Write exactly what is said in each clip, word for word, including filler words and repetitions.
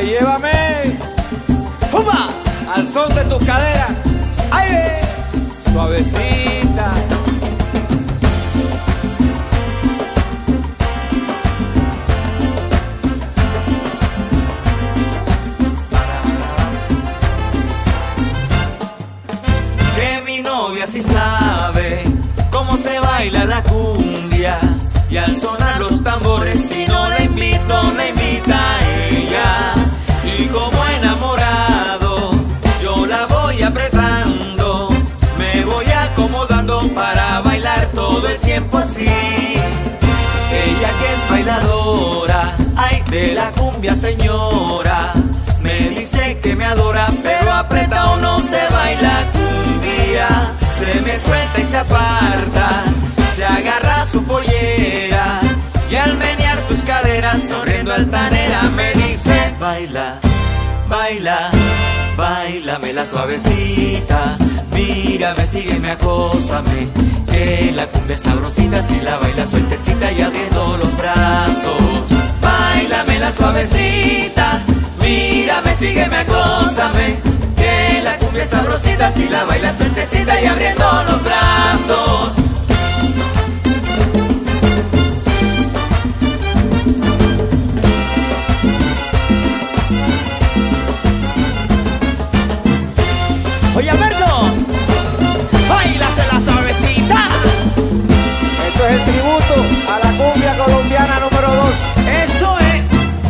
Ay, llévame, ¡Pumba! Al son de tus caderas. Ay, ve, suavecita. Que mi novia sí sabe cómo se baila la cumbia, y al sonar los tambores, si no la invito, me invita a ella. Y como enamorado, yo la voy apretando, me voy acomodando para bailar todo el tiempo así. Ella que es bailadora, ay, de la cumbia señora, me dice que me adora, pero apretado no se baila cumbia. Se me suelta y se aparta, se agarra su pollera, y al menear sus caderas, sonriendo altanera, me dice: baila, baila, báilame la suavecita. Mírame, sígueme, acósame, que la cumbia es sabrosita si la baila sueltecita y abriendo los brazos. Báilame la suavecita, mírame, sígueme, acósame, que la cumbia es sabrosita si la baila sueltecita y abriendo los brazos. Oye, Alberto, báilate la suavecita. Esto es el tributo a la cumbia colombiana número dos. Eso es.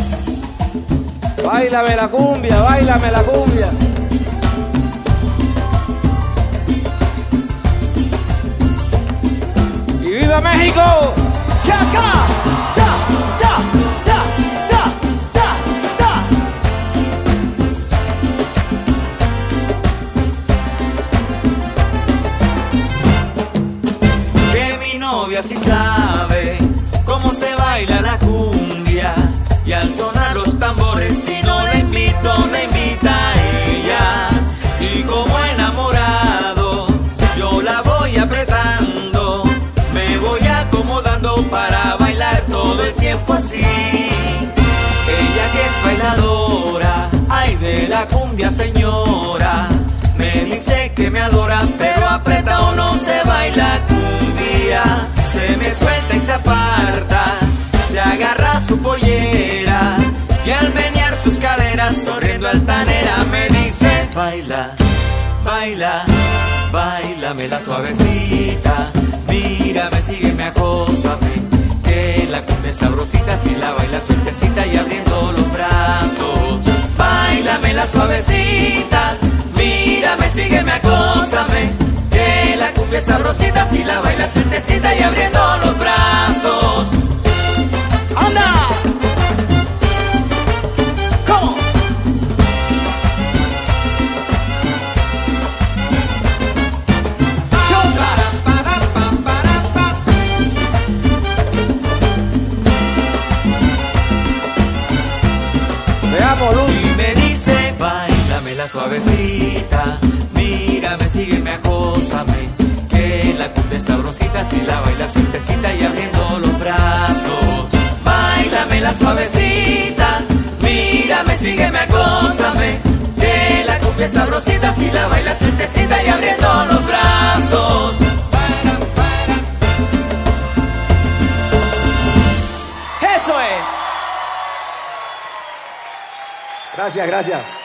Báilame la cumbia, báilame la cumbia. ¡Y viva México! ¡Chaca! ¡Ta, ta, ta, ta, ta, ta! Que mi novia sí sabe cómo se baila la cumbia, y al sonar los tambores, si no la invito, me invita a ella. Y como enamorado, yo la voy apretando, me voy acomodando para bailar todo el tiempo así. Ella que es bailadora, ay, de la cumbia señora, me dice que me adora, pero apretado no se baila cumbia. Se me suelta y se aparta, se agarra su pollera, y al menear sus caderas, sonriendo altanera, me dice: baila, baila, báilame la suavecita. Mírame, sígueme, acósame, que la cumbia es sabrosita si la baila sueltecita y abriendo los brazos. Báilame la suavecita, mírame, sígueme, acósame, que la cumbia es sabrosita si la baila sueltecita y abriendo los brazos. ¡Anda! ¿Cómo? Veamos, Luz. Y me dice: báilame la suavecita, mírame, sígueme, acósame, que la cumbia es sabrosita si la baila sueltecita y abriendo los brazos. Báilame la suavecita, mírame, sígueme, acósame, que la cumbia es sabrosita si la baila sueltecita y abriendo los brazos. Eso es. Gracias, gracias.